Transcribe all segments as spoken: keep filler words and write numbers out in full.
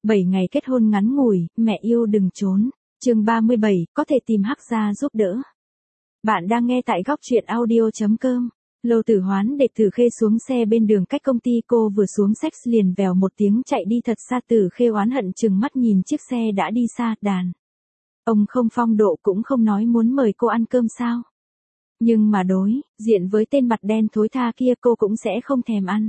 bảy ngày kết hôn ngắn ngủi, mẹ yêu đừng trốn. Chương ba mươi bảy, có thể tìm Hắc gia giúp đỡ. Bạn đang nghe tại góc truyện audio chấm com. Lâu Tử Hoán để Tử Khê xuống xe bên đường cách công ty, cô vừa xuống sex liền vèo một tiếng chạy đi thật xa. Tử Khê oán hận chừng mắt nhìn chiếc xe đã đi xa. Đàn ông không phong độ cũng không nói muốn mời cô ăn cơm sao. Nhưng mà đối diện với tên mặt đen thối tha kia cô cũng sẽ không thèm ăn.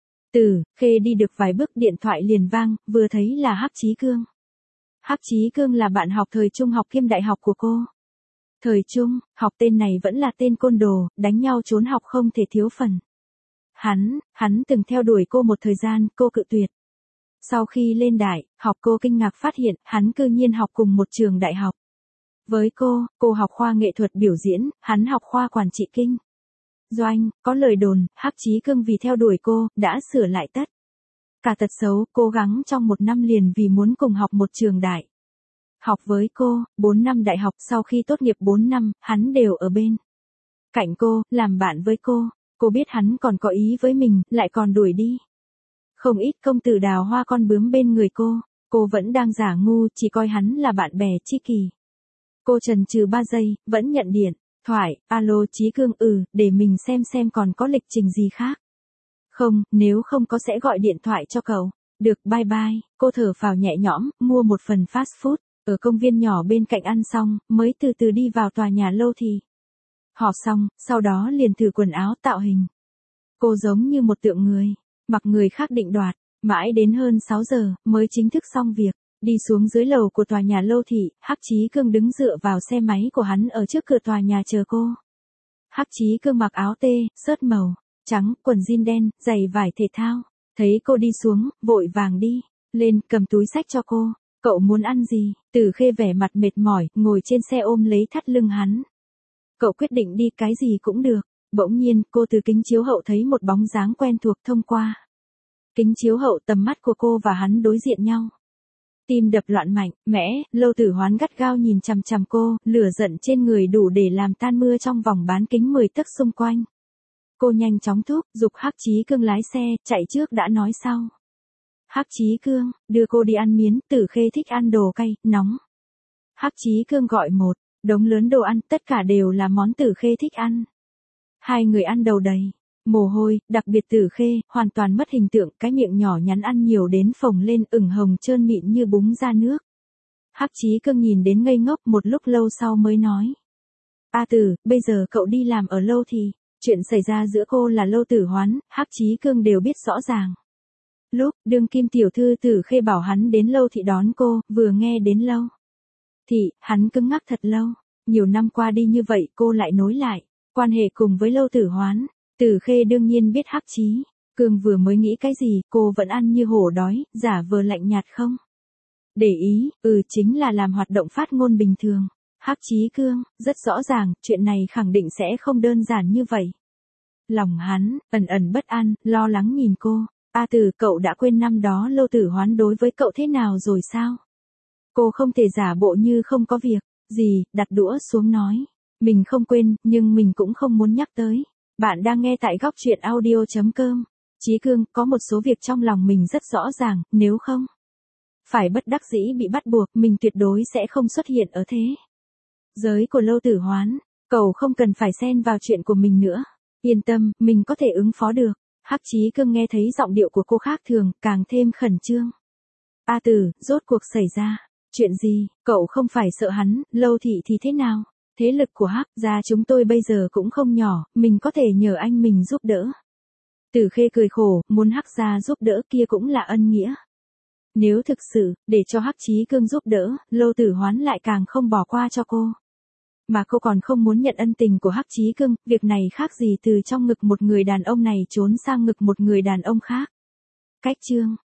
Tử Khê đi được vài bước điện thoại liền vang, vừa thấy là Hắc Chí Cương. Hắc Chí Cương là bạn học thời trung học kiêm đại học của cô. Thời trung học tên này vẫn là tên côn đồ, đánh nhau trốn học không thể thiếu phần. Hắn, hắn từng theo đuổi cô một thời gian, cô cự tuyệt. Sau khi lên đại học cô kinh ngạc phát hiện, hắn cư nhiên học cùng một trường đại học. Với cô, cô học khoa nghệ thuật biểu diễn, hắn học khoa quản trị kinh doanh, có lời đồn, Hắc Chí Cương vì theo đuổi cô, đã sửa lại tất cả tật xấu, cố gắng trong một năm liền vì muốn cùng học một trường đại học với cô. Bốn năm đại học, sau khi tốt nghiệp bốn năm, hắn đều ở bên cạnh cô, làm bạn với cô. Cô biết hắn còn có ý với mình, lại còn đuổi đi không ít công tử đào hoa con bướm bên người cô. Cô vẫn đang giả ngu, chỉ coi hắn là bạn bè tri kỷ. Cô chần chừ ba giây, vẫn nhận điện thoại. Alo Chí Cương, ừ, để mình xem xem còn có lịch trình gì khác không, nếu không có sẽ gọi điện thoại cho cậu. Được, bye bye. Cô thở phào nhẹ nhõm, mua một phần fast food ở công viên nhỏ bên cạnh ăn xong, mới từ từ đi vào tòa nhà lâu thì họp xong, sau đó liền thử quần áo tạo hình. Cô giống như một tượng người, mặc người khác định đoạt, mãi đến hơn sáu giờ mới chính thức xong việc. Đi xuống dưới lầu của tòa nhà lâu thị, Hắc Chí Cương đứng dựa vào xe máy của hắn ở trước cửa tòa nhà chờ cô. Hắc Chí Cương mặc áo tê, sớt màu trắng, quần jean đen, giày vải thể thao. Thấy cô đi xuống, vội vàng đi lên, cầm túi xách cho cô. Cậu muốn ăn gì? Tử Khê vẻ mặt mệt mỏi, ngồi trên xe ôm lấy thắt lưng hắn. Cậu quyết định đi cái gì cũng được. Bỗng nhiên, cô từ kính chiếu hậu thấy một bóng dáng quen thuộc thông qua kính chiếu hậu, tầm mắt của cô và hắn đối diện nhau. Tim đập loạn mạnh, mẽ, Lâu Tử Hoán gắt gao nhìn chằm chằm cô, lửa giận trên người đủ để làm tan mưa trong vòng bán kính mười tấc xung quanh. Cô nhanh chóng thúc giục Hắc Chí Cương lái xe, chạy trước đã nói sau. Hắc Chí Cương, đưa cô đi ăn miến. Tử Khê thích ăn đồ cay, nóng. Hắc Chí Cương gọi một đống lớn đồ ăn, tất cả đều là món Tử Khê thích ăn. Hai người ăn đầu đầy mồ hôi, đặc biệt Tử Khê, hoàn toàn mất hình tượng, cái miệng nhỏ nhắn ăn nhiều đến phồng lên, ửng hồng trơn mịn như búng ra nước. Hắc Chí Cương nhìn đến ngây ngốc, một lúc lâu sau mới nói. A Tử, bây giờ cậu đi làm ở lâu thì, chuyện xảy ra giữa cô là Lâu Tử Hoán, Hắc Chí Cương đều biết rõ ràng. Lúc, đương kim tiểu thư Tử Khê bảo hắn đến lâu thị đón cô, vừa nghe đến lâu thị, hắn cứng ngắc thật lâu. Nhiều năm qua đi như vậy cô lại nối lại quan hệ cùng với Lâu Tử Hoán. Tử Khê đương nhiên biết Hắc Chí Cương vừa mới nghĩ cái gì, cô vẫn ăn như hổ đói, giả vờ lạnh nhạt không để ý, ừ chính là làm hoạt động phát ngôn bình thường. Hắc Chí Cương, rất rõ ràng, chuyện này khẳng định sẽ không đơn giản như vậy. Lòng hắn, ẩn ẩn bất an, lo lắng nhìn cô. A Tử, cậu đã quên năm đó Lâu Tử Hoán đối với cậu thế nào rồi sao? Cô không thể giả bộ như không có việc gì, đặt đũa xuống nói. Mình không quên, nhưng mình cũng không muốn nhắc tới. Bạn đang nghe tại góc truyện audio chấm com. Chí Cương, có một số việc trong lòng mình rất rõ ràng, nếu không phải bất đắc dĩ bị bắt buộc, mình tuyệt đối sẽ không xuất hiện ở thế giới của Lâu Tử Hoán. Cậu không cần phải xen vào chuyện của mình nữa. Yên tâm, mình có thể ứng phó được. Hắc Chí Cương nghe thấy giọng điệu của cô khác thường, càng thêm khẩn trương. A Tử, rốt cuộc xảy ra chuyện gì? Cậu không phải sợ hắn, Lâu thị thì thế nào? Thế lực của Hắc gia chúng tôi bây giờ cũng không nhỏ, mình có thể nhờ anh mình giúp đỡ. Tử Khê cười khổ, muốn Hắc gia giúp đỡ kia cũng là ân nghĩa. Nếu thực sự, để cho Hắc Chí Cương giúp đỡ, Lâu Tử Hoán lại càng không bỏ qua cho cô. Mà cô còn không muốn nhận ân tình của Hắc Chí Cương, việc này khác gì từ trong ngực một người đàn ông này trốn sang ngực một người đàn ông khác. Cách chương